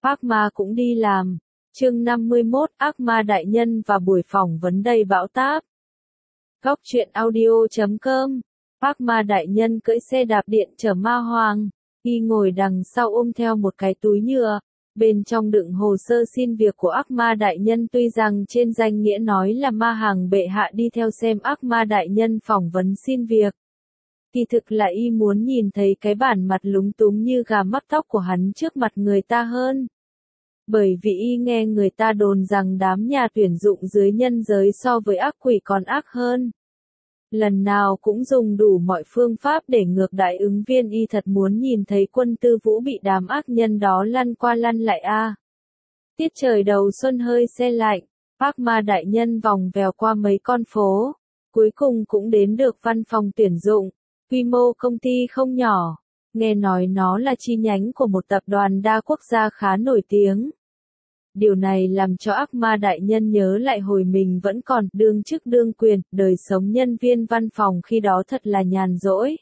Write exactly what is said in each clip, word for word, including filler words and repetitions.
Ác ma cũng đi làm. Chương năm mươi mốt, Ác ma đại nhân và buổi phỏng vấn đầy bão táp. Góc truyện audio chấm com. Ác ma đại nhân cưỡi xe đạp điện chở ma hoàng. Y ngồi đằng sau ôm theo một cái túi nhựa. Bên trong đựng hồ sơ xin việc của ác ma đại nhân, tuy rằng trên danh nghĩa nói là ma hàng bệ hạ đi theo xem ác ma đại nhân phỏng vấn xin việc. Kỳ thực là y muốn nhìn thấy cái bản mặt lúng túng như gà mắc tóc của hắn trước mặt người ta hơn. Bởi vì y nghe người ta đồn rằng đám nhà tuyển dụng dưới nhân giới so với ác quỷ còn ác hơn. Lần nào cũng dùng đủ mọi phương pháp để ngược đãi ứng viên, y thật muốn nhìn thấy Quân Tư Vũ bị đám ác nhân đó lăn qua lăn lại a. À. Tiết trời đầu xuân hơi se lạnh, ác ma đại nhân vòng vèo qua mấy con phố, cuối cùng cũng đến được văn phòng tuyển dụng. Quy mô công ty không nhỏ, nghe nói nó là chi nhánh của một tập đoàn đa quốc gia khá nổi tiếng. Điều này làm cho ác ma đại nhân nhớ lại hồi mình vẫn còn đương chức đương quyền, đời sống nhân viên văn phòng khi đó thật là nhàn rỗi.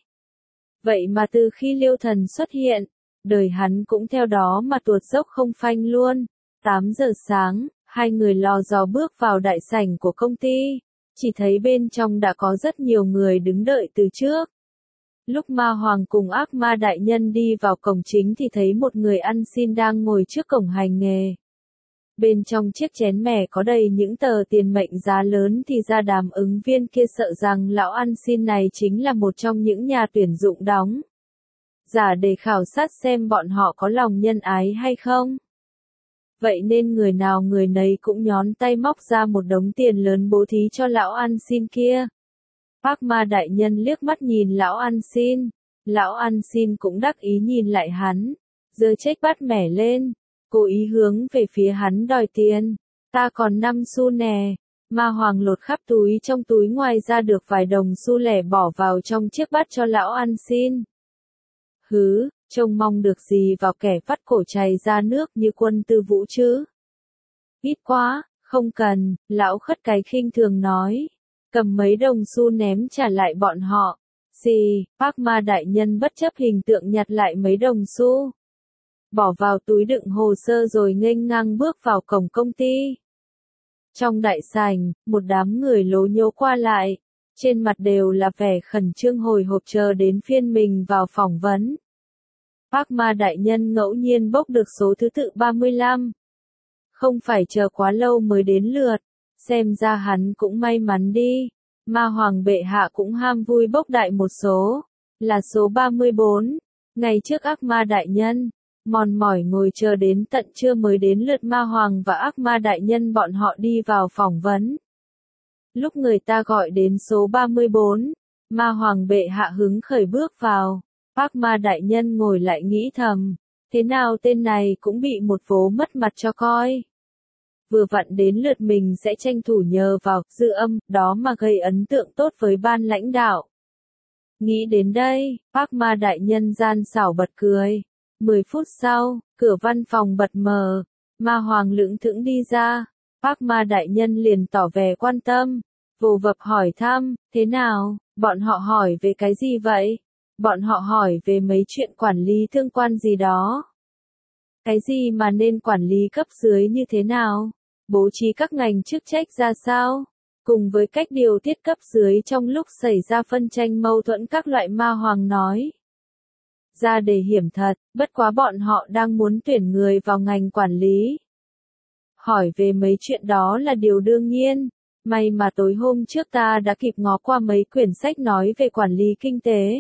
Vậy mà từ khi Liêu Thần xuất hiện, đời hắn cũng theo đó mà tuột dốc không phanh luôn. tám giờ sáng, hai người lò dò bước vào đại sảnh của công ty, chỉ thấy bên trong đã có rất nhiều người đứng đợi từ trước. Lúc ma hoàng cùng ác ma đại nhân đi vào cổng chính thì thấy một người ăn xin đang ngồi trước cổng hành nghề. Bên trong chiếc chén mẻ có đầy những tờ tiền mệnh giá lớn, thì ra đám ứng viên kia sợ rằng lão ăn xin này chính là một trong những nhà tuyển dụng đóng giả để khảo sát xem bọn họ có lòng nhân ái hay không. Vậy nên người nào người nấy cũng nhón tay móc ra một đống tiền lớn bố thí cho lão ăn xin kia. Ác ma đại nhân liếc mắt nhìn lão ăn xin, lão ăn xin cũng đắc ý nhìn lại hắn, giơ chiếc bát mẻ lên, cố ý hướng về phía hắn đòi tiền. Ta còn năm xu nè. Ma hoàng lột khắp túi trong túi ngoài ra được vài đồng xu lẻ bỏ vào trong chiếc bát cho lão ăn xin. Hứ, trông mong được gì vào kẻ vắt cổ chảy ra nước như Quân Tư Vũ chứ? Ít quá, không cần, lão khất cái khinh thường nói. Cầm mấy đồng xu ném trả lại bọn họ. Xì, ác ma đại nhân bất chấp hình tượng nhặt lại mấy đồng xu, bỏ vào túi đựng hồ sơ rồi nghênh ngang bước vào cổng công ty. Trong đại sảnh, một đám người lố nhố qua lại, trên mặt đều là vẻ khẩn trương hồi hộp chờ đến phiên mình vào phỏng vấn. Ác ma đại nhân ngẫu nhiên bốc được số thứ tự ba mươi lăm. Không phải chờ quá lâu mới đến lượt, xem ra hắn cũng may mắn đi. Ma hoàng bệ hạ cũng ham vui bốc đại một số, là số ba mươi bốn. Ngày trước ác ma đại nhân mòn mỏi ngồi chờ đến tận trưa mới đến lượt ma hoàng và ác ma đại nhân bọn họ đi vào phỏng vấn. Lúc người ta gọi đến số ba mươi bốn, ma hoàng bệ hạ hứng khởi bước vào. Ác ma đại nhân ngồi lại nghĩ thầm, thế nào tên này cũng bị một vố mất mặt cho coi. Vừa vặn đến lượt mình sẽ tranh thủ nhờ vào dư âm đó mà gây ấn tượng tốt với ban lãnh đạo. Nghĩ đến đây, ác ma đại nhân gian xảo bật cười. Mười phút sau, cửa văn phòng bật mở, ma hoàng lững thững đi ra. Ác ma đại nhân liền tỏ vẻ quan tâm, vồ vập hỏi thăm, thế nào, bọn họ hỏi về cái gì vậy? Bọn họ hỏi về mấy chuyện quản lý tương quan gì đó. Cái gì mà nên quản lý cấp dưới như thế nào? Bố trí các ngành chức trách ra sao? Cùng với cách điều tiết cấp dưới trong lúc xảy ra phân tranh mâu thuẫn các loại, ma hoàng nói. Ra đề hiểm thật, bất quá bọn họ đang muốn tuyển người vào ngành quản lý. Hỏi về mấy chuyện đó là điều đương nhiên. May mà tối hôm trước ta đã kịp ngó qua mấy quyển sách nói về quản lý kinh tế.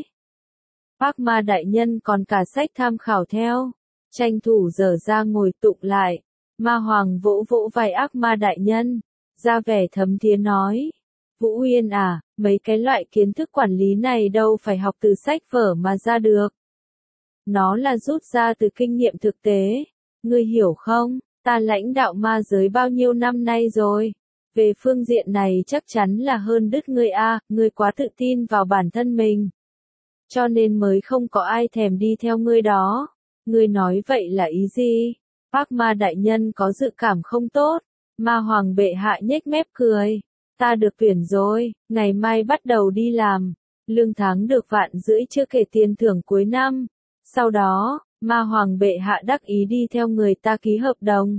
Ác ma đại nhân còn cả sách tham khảo theo. Tranh thủ dở ra ngồi tụng lại. Ma hoàng vỗ vỗ vai ác ma đại nhân, ra vẻ thấm thía nói. Vũ Uyên à, mấy cái loại kiến thức quản lý này đâu phải học từ sách vở mà ra được. Nó là rút ra từ kinh nghiệm thực tế. Ngươi hiểu không, ta lãnh đạo ma giới bao nhiêu năm nay rồi. Về phương diện này chắc chắn là hơn đứt ngươi a, ngươi quá tự tin vào bản thân mình. Cho nên mới không có ai thèm đi theo ngươi đó. Ngươi nói vậy là ý gì? Ác ma đại nhân có dự cảm không tốt. Ma hoàng bệ hạ nhếch mép cười. Ta được tuyển rồi, ngày mai bắt đầu đi làm. Lương tháng được vạn rưỡi chưa kể tiền thưởng cuối năm. Sau đó, Ma hoàng bệ hạ đắc ý đi theo người ta ký hợp đồng.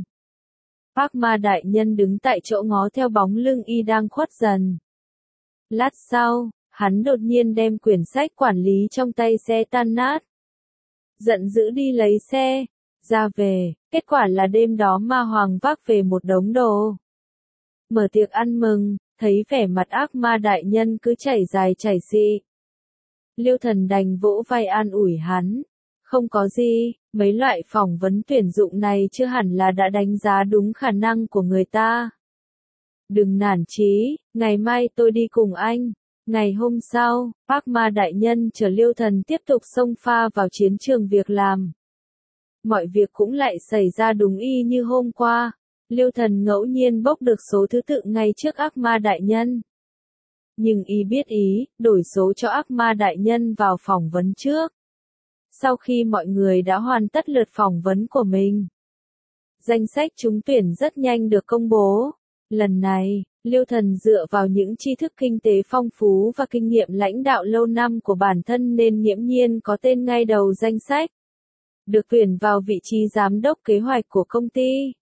Ác ma đại nhân đứng tại chỗ ngó theo bóng lưng y đang khuất dần. Lát sau, hắn đột nhiên đem quyển sách quản lý trong tay xe tan nát. Giận dữ đi lấy xe, ra về, kết quả là đêm đó ma hoàng vác về một đống đồ. Mở tiệc ăn mừng, thấy vẻ mặt ác ma đại nhân cứ chảy dài chảy xị. Liêu Thần đành vỗ vai an ủi hắn. Không có gì, mấy loại phỏng vấn tuyển dụng này chưa hẳn là đã đánh giá đúng khả năng của người ta. Đừng nản chí, ngày mai tôi đi cùng anh. Ngày hôm sau, ác ma đại nhân chở Liêu Thần tiếp tục xông pha vào chiến trường việc làm. Mọi việc cũng lại xảy ra đúng y như hôm qua. Liêu Thần ngẫu nhiên bốc được số thứ tự ngay trước ác ma đại nhân. Nhưng y biết ý, đổi số cho ác ma đại nhân vào phỏng vấn trước. Sau khi mọi người đã hoàn tất lượt phỏng vấn của mình, danh sách trúng tuyển rất nhanh được công bố. Lần này, Liêu Thần dựa vào những tri thức kinh tế phong phú và kinh nghiệm lãnh đạo lâu năm của bản thân nên nghiễm nhiên có tên ngay đầu danh sách. Được tuyển vào vị trí giám đốc kế hoạch của công ty.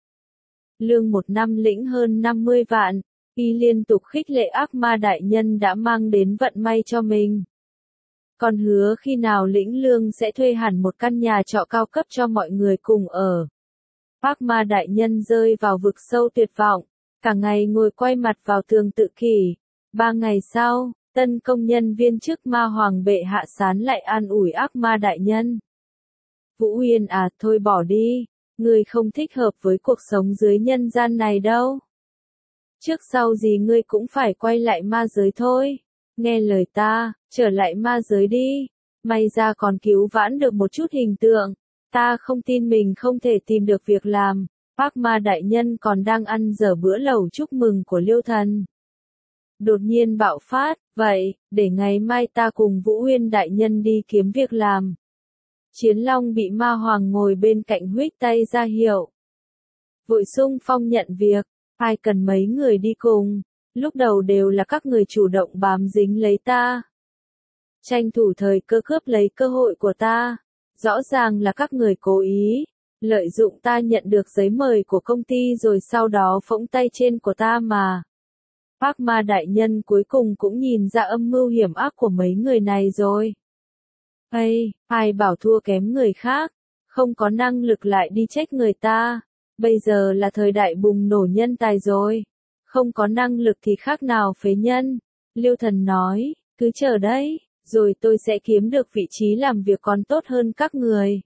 Lương một năm lĩnh hơn năm mươi vạn, y liên tục khích lệ ác ma đại nhân đã mang đến vận may cho mình. Còn hứa khi nào lĩnh lương sẽ thuê hẳn một căn nhà trọ cao cấp cho mọi người cùng ở. Ác ma đại nhân rơi vào vực sâu tuyệt vọng, cả ngày ngồi quay mặt vào tường tự kỷ. Ba ngày sau, tân công nhân viên chức ma hoàng bệ hạ sán lại an ủi ác ma đại nhân. Vũ Uyên à, thôi bỏ đi, ngươi không thích hợp với cuộc sống dưới nhân gian này đâu. Trước sau gì ngươi cũng phải quay lại ma giới thôi. Nghe lời ta, trở lại ma giới đi. May ra còn cứu vãn được một chút hình tượng. Ta không tin mình không thể tìm được việc làm. Ác ma đại nhân còn đang ăn dở bữa lẩu chúc mừng của Liêu Thần. Đột nhiên bạo phát, vậy, để ngày mai ta cùng Vũ Uyên đại nhân đi kiếm việc làm. Chiến Long bị ma hoàng ngồi bên cạnh huých tay ra hiệu. Vội xung phong nhận việc, ai cần mấy người đi cùng, lúc đầu đều là các người chủ động bám dính lấy ta. Tranh thủ thời cơ cướp lấy cơ hội của ta, rõ ràng là các người cố ý, lợi dụng ta nhận được giấy mời của công ty rồi sau đó phỗng tay trên của ta mà. Ác ma đại nhân cuối cùng cũng nhìn ra âm mưu hiểm ác của mấy người này rồi. Ây, ai bảo thua kém người khác, không có năng lực lại đi trách người ta. Bây giờ là thời đại bùng nổ nhân tài rồi. Không có năng lực thì khác nào phế nhân. Liêu Thần nói, cứ chờ đấy, rồi tôi sẽ kiếm được vị trí làm việc còn tốt hơn các người.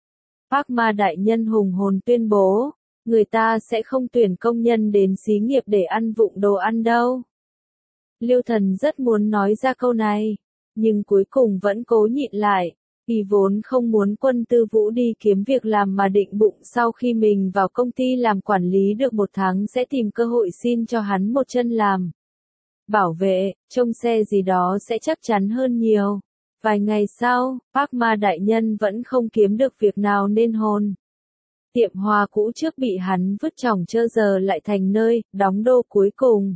Ác ma đại nhân hùng hồn tuyên bố, người ta sẽ không tuyển công nhân đến xí nghiệp để ăn vụng đồ ăn đâu. Liêu Thần rất muốn nói ra câu này, nhưng cuối cùng vẫn cố nhịn lại. Y vốn không muốn Quân Tư Vũ đi kiếm việc làm mà định bụng sau khi mình vào công ty làm quản lý được một tháng sẽ tìm cơ hội xin cho hắn một chân làm. Bảo vệ, trông xe gì đó sẽ chắc chắn hơn nhiều. Vài ngày sau, ác ma đại nhân vẫn không kiếm được việc nào nên hồn. Tiệm hoa cũ trước bị hắn vứt trỏng trơ giờ lại thành nơi đóng đô cuối cùng.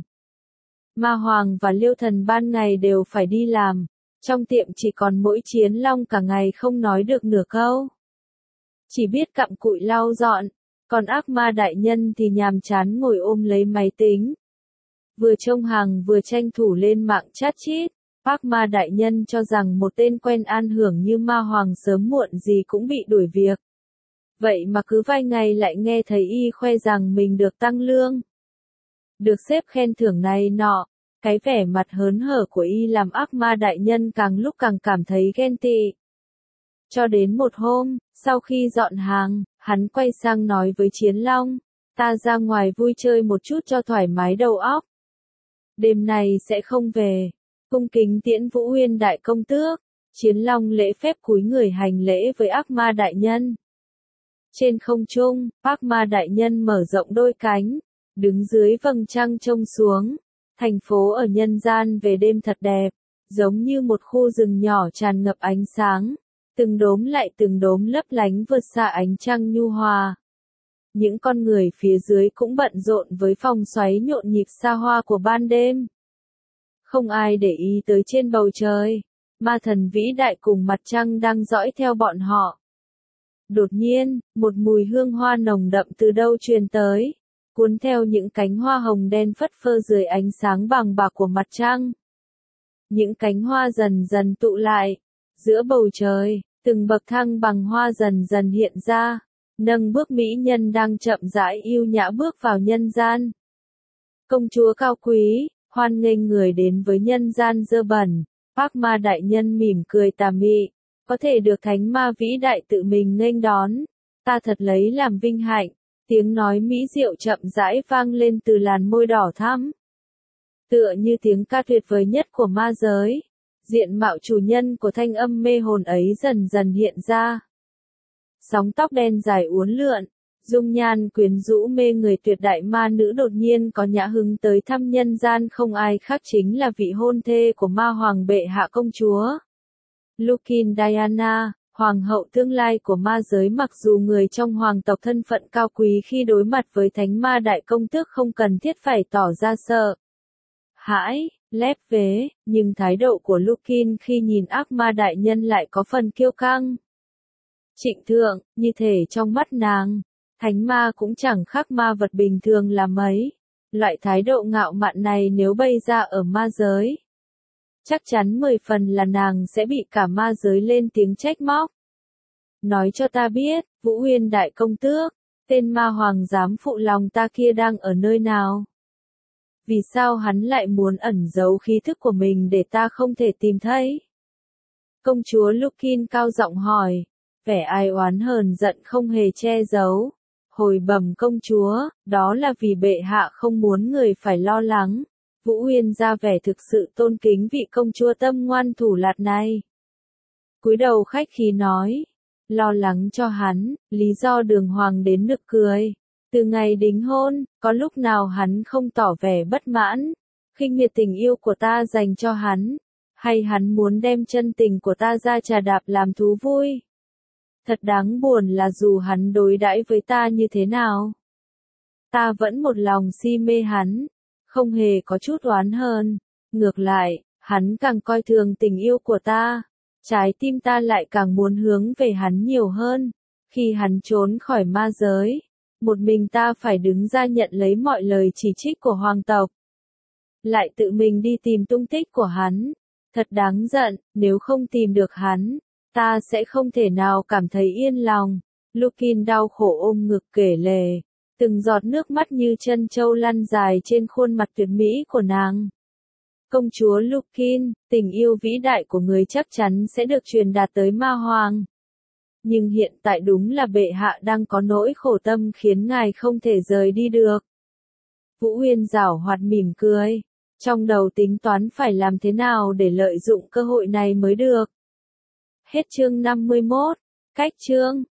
Ma Hoàng và Liêu Thần ban ngày đều phải đi làm. Trong tiệm chỉ còn mỗi Chiến Long cả ngày không nói được nửa câu. Chỉ biết cặm cụi lau dọn, còn ác ma đại nhân thì nhàm chán ngồi ôm lấy máy tính. Vừa trông hàng vừa tranh thủ lên mạng chat chít, ác ma đại nhân cho rằng một tên quen an hưởng như Ma Hoàng sớm muộn gì cũng bị đuổi việc. Vậy mà cứ vài ngày lại nghe thấy y khoe rằng mình được tăng lương. Được xếp khen thưởng này nọ. Cái vẻ mặt hớn hở của y làm ác ma đại nhân càng lúc càng cảm thấy ghen tị. Cho đến một hôm, sau khi dọn hàng, hắn quay sang nói với Chiến Long, ta ra ngoài vui chơi một chút cho thoải mái đầu óc. Đêm này sẽ không về. Cung kính tiễn Vũ Uyên đại công tước. Chiến Long lễ phép cúi người hành lễ với ác ma đại nhân. Trên không trung, ác ma đại nhân mở rộng đôi cánh, đứng dưới vầng trăng trông xuống. Thành phố ở nhân gian về đêm thật đẹp, giống như một khu rừng nhỏ tràn ngập ánh sáng, từng đốm lại từng đốm lấp lánh vượt xa ánh trăng nhu hòa. Những con người phía dưới cũng bận rộn với vòng xoáy nhộn nhịp xa hoa của ban đêm. Không ai để ý tới trên bầu trời, ma thần vĩ đại cùng mặt trăng đang dõi theo bọn họ. Đột nhiên, một mùi hương hoa nồng đậm từ đâu truyền tới, cuốn theo những cánh hoa hồng đen phất phơ dưới ánh sáng vàng bạc của mặt trăng. Những cánh hoa dần dần tụ lại, giữa bầu trời, từng bậc thang bằng hoa dần dần hiện ra, nâng bước mỹ nhân đang chậm rãi yêu nhã bước vào nhân gian. Công chúa cao quý, hoan nghênh người đến với nhân gian dơ bẩn. Ác ma đại nhân mỉm cười tà mị, có thể được thánh ma vĩ đại tự mình nghênh đón, ta thật lấy làm vinh hạnh. Tiếng nói mỹ diệu chậm rãi vang lên từ làn môi đỏ thắm, tựa như tiếng ca tuyệt vời nhất của ma giới. Diện mạo chủ nhân của thanh âm mê hồn ấy dần dần hiện ra. Sóng tóc đen dài uốn lượn, dung nhan quyến rũ mê người tuyệt đại ma nữ đột nhiên có nhã hứng tới thăm nhân gian, không ai khác chính là vị hôn thê của ma hoàng bệ hạ công chúa Lukin Diana, hoàng hậu tương lai của ma giới. Mặc dù người trong hoàng tộc thân phận cao quý, khi đối mặt với thánh ma đại công tước không cần thiết phải tỏ ra sợ hãi, lép vế, nhưng thái độ của Lukin khi nhìn ác ma đại nhân lại có phần kiêu căng, trịnh thượng, như thể trong mắt nàng, thánh ma cũng chẳng khác ma vật bình thường là mấy. Loại thái độ ngạo mạn này nếu bày ra ở ma giới, chắc chắn mười phần là nàng sẽ bị cả ma giới lên tiếng trách móc. Nói cho ta biết, Vũ Uyên đại công tước, tên ma hoàng dám phụ lòng ta kia đang ở nơi nào? Vì sao hắn lại muốn ẩn giấu khí thức của mình để ta không thể tìm thấy? Công chúa Lukin cao giọng hỏi, vẻ ai oán hờn giận không hề che giấu. Hồi bẩm công chúa, đó là vì bệ hạ không muốn người phải lo lắng. Vũ Uyên ra vẻ thực sự tôn kính vị công chúa tâm ngoan thủ lạt này. Cúi đầu khách khí nói, lo lắng cho hắn, lý do đường hoàng đến nực cười. Từ ngày đính hôn, có lúc nào hắn không tỏ vẻ bất mãn, khinh miệt tình yêu của ta dành cho hắn, hay hắn muốn đem chân tình của ta ra trà đạp làm thú vui? Thật đáng buồn là dù hắn đối đãi với ta như thế nào, ta vẫn một lòng si mê hắn, không hề có chút oán hờn. Ngược lại, hắn càng coi thường tình yêu của ta, trái tim ta lại càng muốn hướng về hắn nhiều hơn. Khi hắn trốn khỏi ma giới, một mình ta phải đứng ra nhận lấy mọi lời chỉ trích của hoàng tộc, lại tự mình đi tìm tung tích của hắn. Thật đáng giận, nếu không tìm được hắn, ta sẽ không thể nào cảm thấy yên lòng. Lukin đau khổ ôm ngực kể lể, từng giọt nước mắt như chân châu lăn dài trên khuôn mặt tuyệt mỹ của nàng. Công chúa Lukin, tình yêu vĩ đại của người chắc chắn sẽ được truyền đạt tới ma hoàng. Nhưng hiện tại đúng là bệ hạ đang có nỗi khổ tâm khiến ngài không thể rời đi được. Vũ Uyên giảo hoạt mỉm cười, trong đầu tính toán phải làm thế nào để lợi dụng cơ hội này mới được. Hết chương năm mươi mốt, cách chương.